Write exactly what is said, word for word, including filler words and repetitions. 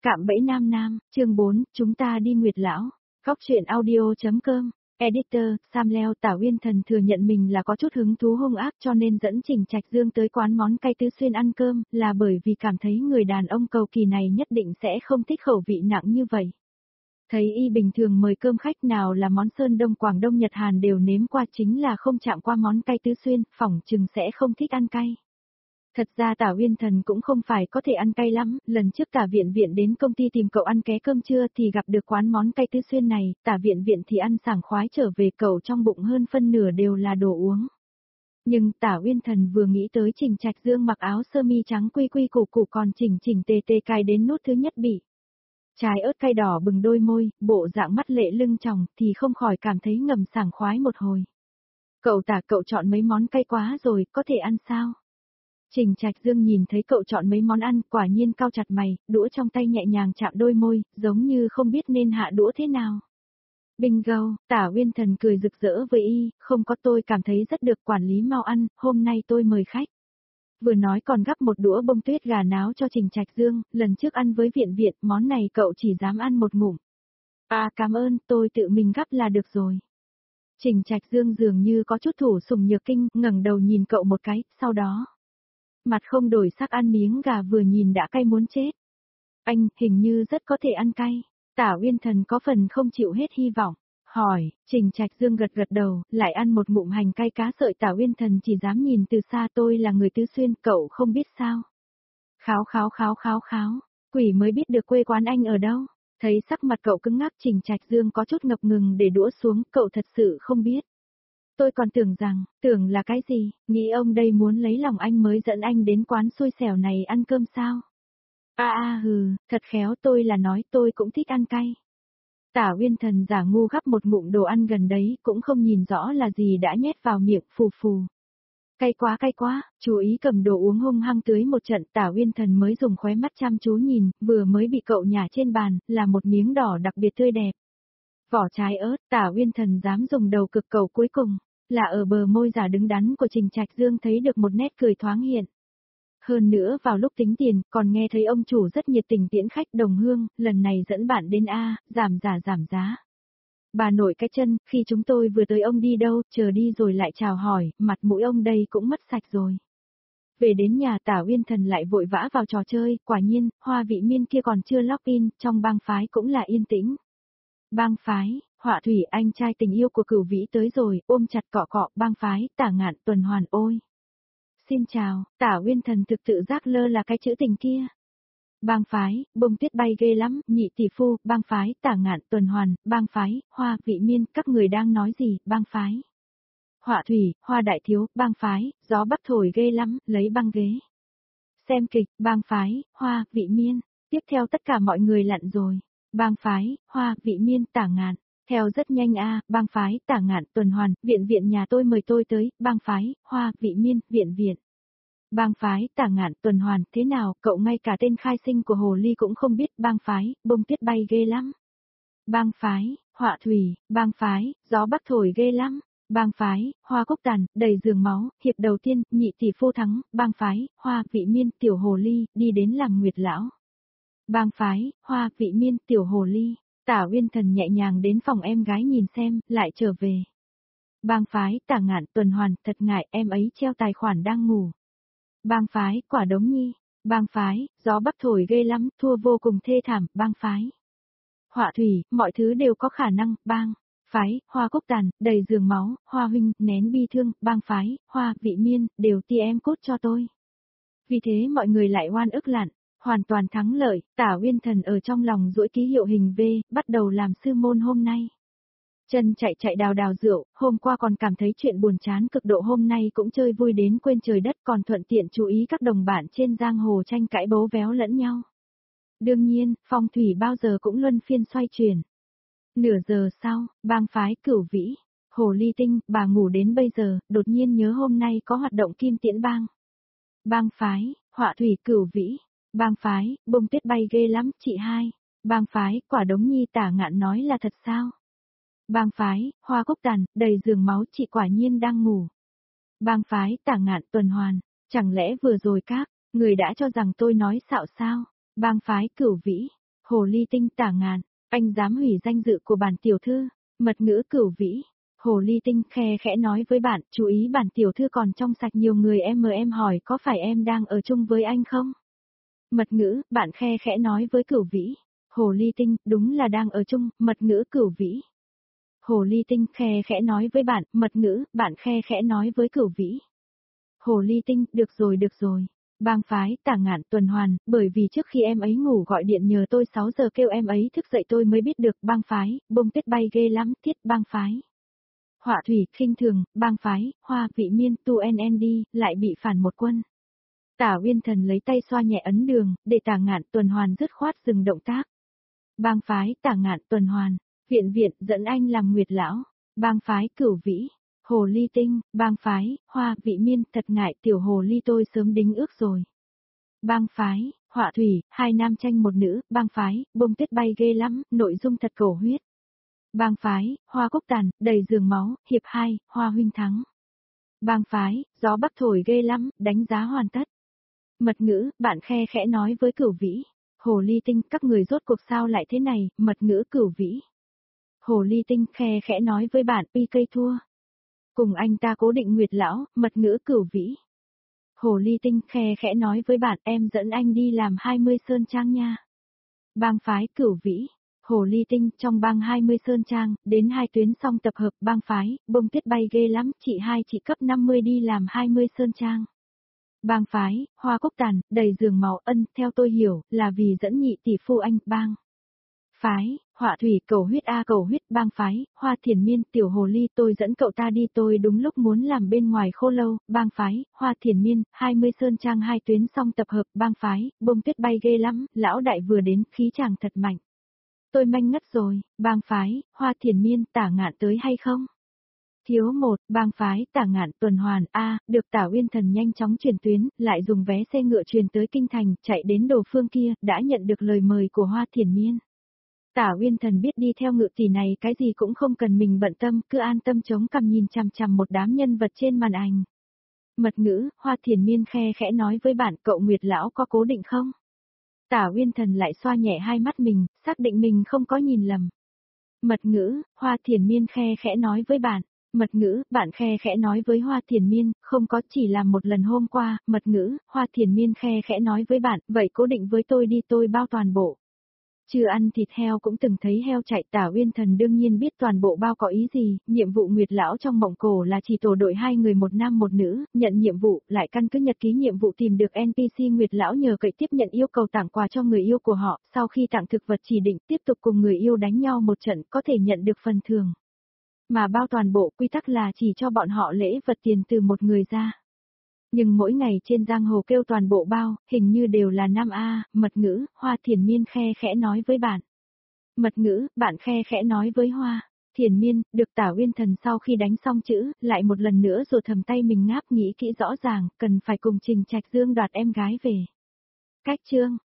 Cạm bẫy nam nam, chương bốn, chúng ta đi Nguyệt Lão. Góc truyện audio.com. Editor, Sam Leo. Tả Uyên Thần thừa nhận mình là có chút hứng thú hung ác cho nên dẫn Trình Trạch Dương tới quán món cay Tứ Xuyên ăn cơm, là bởi vì cảm thấy người đàn ông cầu kỳ này nhất định sẽ không thích khẩu vị nặng như vậy. Thấy y bình thường mời cơm khách nào là món Sơn Đông Quảng Đông Nhật Hàn đều nếm qua, chính là không chạm qua món cay Tứ Xuyên, phỏng chừng sẽ không thích ăn cay. Thật ra Tả Uyên Thần cũng không phải có thể ăn cay lắm, lần trước Tả Viện Viện đến công ty tìm cậu ăn ké cơm trưa thì gặp được quán món cay Tứ Xuyên này, Tả Viện Viện thì ăn sảng khoái trở về, cậu trong bụng hơn phân nửa đều là đồ uống. Nhưng Tả Uyên Thần vừa nghĩ tới Trình Trạch Dương mặc áo sơ mi trắng quy quy củ củ còn chỉnh chỉnh tề tề cài đến nút thứ nhất bị trái ớt cay đỏ bừng đôi môi, bộ dạng mắt lệ lưng tròng thì không khỏi cảm thấy ngầm sảng khoái một hồi. Cậu Tả, cậu chọn mấy món cay quá rồi, có thể ăn sao? Trình Trạch Dương nhìn thấy cậu chọn mấy món ăn, quả nhiên cau chặt mày, đũa trong tay nhẹ nhàng chạm đôi môi, giống như không biết nên hạ đũa thế nào. Bingo, Tả Uyên Thần cười rực rỡ với y, không có, tôi cảm thấy rất được, quản lý mau ăn, hôm nay tôi mời khách. Vừa nói còn gắp một đũa bông tuyết gà náo cho Trình Trạch Dương, lần trước ăn với Viện Viện, món này cậu chỉ dám ăn một ngụm. À cảm ơn, tôi tự mình gắp là được rồi. Trình Trạch Dương dường như có chút thủ sủng nhược kinh, ngẩng đầu nhìn cậu một cái, sau đó mặt không đổi sắc ăn miếng gà vừa nhìn đã cay muốn chết. Anh, hình như rất có thể ăn cay. Tả Uyên Thần có phần không chịu hết hy vọng. Hỏi, Trình Trạch Dương gật gật đầu, lại ăn một ngụm hành cay cá sợi. Tả Uyên Thần chỉ dám nhìn từ xa, tôi là người Tứ Xuyên, cậu không biết sao. Kháo kháo kháo kháo kháo, quỷ mới biết được quê quán anh ở đâu. Thấy sắc mặt cậu cứng ngắc, Trình Trạch Dương có chút ngập ngừng để đũa xuống, cậu thật sự không biết. Tôi còn tưởng rằng, tưởng là cái gì, nghĩ ông đây muốn lấy lòng anh mới dẫn anh đến quán xui xẻo này ăn cơm sao? A à, a à, hừ, thật khéo, tôi là nói tôi cũng thích ăn cay. Tả Uyên Thần giả ngu gắp một ngụm đồ ăn gần đấy, cũng không nhìn rõ là gì đã nhét vào miệng, phù phù. Cay quá cay quá, chú ý cầm đồ uống hung hăng tưới một trận. Tả Uyên Thần mới dùng khóe mắt chăm chú nhìn, vừa mới bị cậu nhả trên bàn, là một miếng đỏ đặc biệt tươi đẹp. Vỏ trái ớt. Tả Uyên Thần dám dùng đầu cực cầu cuối cùng, là ở bờ môi giả đứng đắn của Trình Trạch Dương thấy được một nét cười thoáng hiện. Hơn nữa vào lúc tính tiền, còn nghe thấy ông chủ rất nhiệt tình tiễn khách đồng hương, lần này dẫn bạn đến A, giảm giá giảm giá. Bà nội cái chân, khi chúng tôi vừa tới ông đi đâu, chờ đi rồi lại chào hỏi, mặt mũi ông đây cũng mất sạch rồi. Về đến nhà Tả Uyên Thần lại vội vã vào trò chơi, quả nhiên, Hoa Vị Miên kia còn chưa login, trong bang phái cũng là yên tĩnh. Bang phái, Họa Thủy, anh trai tình yêu của Cửu Vĩ tới rồi, ôm chặt cọ cọ. Bang phái, Tả Ngạn Tuần Hoàn. Ôi. Xin chào. Tả Uyên Thần thực tự giác lơ là cái chữ tình kia. Bang phái, bông tuyết bay ghê lắm, nhị tỷ phu. Bang phái, Tả Ngạn Tuần Hoàn. Bang phái, Hoa Vị Miên, các người đang nói gì? Bang phái, Họa Thủy, Hoa Đại Thiếu. Bang phái, gió bắc thổi ghê lắm, lấy băng ghế. Xem kịch. Bang phái, Hoa Vị Miên. Tiếp theo tất cả mọi người lặn rồi. Bang phái, Hoa Vị Miên, Tả Ngạn. Theo rất nhanh a, à, bang phái, Tả Ngạn Tuần Hoàn, Viện Viện nhà tôi mời tôi tới. Bang phái, Hoa Vị Miên, Viện Viện. Bang phái, Tả Ngạn Tuần Hoàn, thế nào, cậu ngay cả tên khai sinh của hồ ly cũng không biết. Bang phái, bông tuyết bay ghê lắm. Bang phái, Họa Thủy. Bang phái, gió bắc thổi ghê lắm. Bang phái, Hoa Cúc Tàn, đầy giường máu. Hiệp đầu tiên, nhị tỷ phu thắng. Bang phái, Hoa Vị Miên, tiểu hồ ly, đi đến làm Nguyệt Lão. Bang phái, Hoa Vị Miên, tiểu hồ ly. Tả Uyên Thần nhẹ nhàng đến phòng em gái nhìn xem, lại trở về. Bang phái, Tả Ngạn Tuần Hoàn, thật ngại, em ấy treo tài khoản đang ngủ. Bang phái, Quả Đống Nhi. Bang phái, gió bắc thổi ghê lắm, thua vô cùng thê thảm. Bang phái, Họa Thủy, mọi thứ đều có khả năng. Bang phái, Hoa Cúc Tàn, đầy giường máu. Hoa huynh, nén bi thương. Bang phái, Hoa Vị Miên, đều ti em cốt cho tôi. Vì thế mọi người lại oan ức lặn. Hoàn toàn thắng lợi. Tả Uyên Thần ở trong lòng duỗi ký hiệu hình V, bắt đầu làm sư môn hôm nay. Chân chạy chạy đào đào rượu, hôm qua còn cảm thấy chuyện buồn chán cực độ, hôm nay cũng chơi vui đến quên trời đất, còn thuận tiện chú ý các đồng bạn trên giang hồ tranh cãi bấu véo lẫn nhau. Đương nhiên, phong thủy bao giờ cũng luân phiên xoay chuyển. Nửa giờ sau, bang phái Cửu Vĩ, Hồ Ly Tinh, bà ngủ đến bây giờ, đột nhiên nhớ hôm nay có hoạt động Kim Tiễn Bang. Bang phái, Họa Thủy, Cửu Vĩ. Bang phái, bông tuyết bay ghê lắm, chị hai. Bang phái, Quả Đống Nhi, Tả Ngạn nói là thật sao? Bang phái, Hoa Cúc Tàn, đầy giường máu, chị quả nhiên đang ngủ. Bang phái, Tả Ngạn Tuần Hoàn, chẳng lẽ vừa rồi các người đã cho rằng tôi nói xạo sao? Bang phái Cửu Vĩ, Hồ ly tinh Tả Ngạn, anh dám hủy danh dự của bản tiểu thư, mật ngữ Cửu Vĩ. Hồ ly tinh khe khẽ nói với bạn, chú ý bản tiểu thư còn trong sạch nhiều người em mời em hỏi có phải em đang ở chung với anh không? Mật ngữ, bạn khe khẽ nói với Cửu Vĩ. Hồ ly tinh, đúng là đang ở chung, mật ngữ Cửu Vĩ. Hồ ly tinh khe khẽ nói với bạn, mật ngữ, bạn khe khẽ nói với Cửu Vĩ. Hồ ly tinh, được rồi được rồi. Bang phái, Tả Ngạn tuần hoàn, bởi vì trước khi em ấy ngủ gọi điện nhờ tôi sáu giờ kêu em ấy thức dậy tôi mới biết được bang phái, bông tuyết bay ghê lắm, thiết bang phái. Họa thủy, khinh thường, bang phái, hoa vị miên, tu en en đi, lại bị phản một quân. Tả Uyên Thần lấy tay xoa nhẹ ấn đường, để Tả Ngạn tuần hoàn dứt khoát dừng động tác. Bang phái, Tả Ngạn tuần hoàn, viện viện, dẫn anh làm nguyệt lão. Bang phái, Cửu Vĩ, hồ ly tinh, bang phái, hoa vị miên, thật ngại tiểu hồ ly tôi sớm đính ước rồi. Bang phái, họa thủy, hai nam tranh một nữ, bang phái, bông tuyết bay ghê lắm, nội dung thật cổ huyết. Bang phái, hoa cúc tàn, đầy giường máu, hiệp hai, hoa huynh thắng. Bang phái, gió bắc thổi ghê lắm, đánh giá hoàn tất. Mật ngữ, bạn khe khẽ nói với Cửu Vĩ. Hồ ly tinh, các người rốt cuộc sao lại thế này, mật ngữ Cửu Vĩ. Hồ ly tinh khe khẽ nói với bạn, pi cây thua. Cùng anh ta cố định nguyệt lão, mật ngữ Cửu Vĩ. Hồ ly tinh khe khẽ nói với bạn, em dẫn anh đi làm hai mươi sơn trang nha. Bang phái, Cửu Vĩ. Hồ ly tinh, trong bang hai mươi sơn trang, đến hai tuyến xong tập hợp bang phái, bông tuyết bay ghê lắm, chị hai chị cấp năm mươi đi làm hai mươi sơn trang. Bang phái, hoa cúc tàn, đầy giường màu ân, theo tôi hiểu, là vì dẫn nhị tỷ phu anh, bang. Phái, họa thủy, cầu huyết a cầu huyết, bang phái, hoa thiền miên, tiểu hồ ly, tôi dẫn cậu ta đi tôi đúng lúc muốn làm bên ngoài khô lâu, bang phái, hoa thiền miên, hai mươi sơn trang hai tuyến xong tập hợp, bang phái, bông tuyết bay ghê lắm, lão đại vừa đến, khí chàng thật mạnh. Tôi manh ngất rồi, bang phái, hoa thiền miên, Tả Ngạn tới hay không? Thiếu một, bang phái, Tả Ngạn tuần hoàn, a được Tả Uyên Thần nhanh chóng chuyển tuyến, lại dùng vé xe ngựa truyền tới Kinh Thành, chạy đến đồ phương kia, đã nhận được lời mời của hoa thiền miên. Tả Uyên Thần biết đi theo ngự tỷ này cái gì cũng không cần mình bận tâm, cứ an tâm chống cằm nhìn chằm chằm một đám nhân vật trên màn ảnh. Mật ngữ, hoa thiền miên khe khẽ nói với bạn, cậu Nguyệt Lão có cố định không? Tả Uyên Thần lại xoa nhẹ hai mắt mình, xác định mình không có nhìn lầm. Mật ngữ, hoa thiền miên khe khẽ nói với bạn. Mật ngữ, bạn khe khẽ nói với hoa thiền miên, không có chỉ làm một lần hôm qua, mật ngữ, hoa thiền miên khe khẽ nói với bạn, vậy cố định với tôi đi tôi bao toàn bộ. Chưa ăn thịt heo cũng từng thấy heo chạy. Tả Uyên Thần đương nhiên biết toàn bộ bao có ý gì, nhiệm vụ Nguyệt Lão trong mộng cổ là chỉ tổ đội hai người một nam một nữ, nhận nhiệm vụ, lại căn cứ nhật ký nhiệm vụ tìm được en pê xê Nguyệt Lão nhờ cậy tiếp nhận yêu cầu tặng quà cho người yêu của họ, sau khi tặng thực vật chỉ định tiếp tục cùng người yêu đánh nhau một trận có thể nhận được phần thưởng. Mà bao toàn bộ quy tắc là chỉ cho bọn họ lễ vật tiền từ một người ra. Nhưng mỗi ngày trên giang hồ kêu toàn bộ bao, hình như đều là nam A, mật ngữ, hoa thiền miên khe khẽ nói với bạn. Mật ngữ, bạn khe khẽ nói với hoa. Thiền miên, được Tả Uyên Thần sau khi đánh xong chữ, lại một lần nữa rồi thầm tay mình ngáp nghĩ kỹ rõ ràng, cần phải cùng Trình Trạch Dương đoạt em gái về. Cách chương.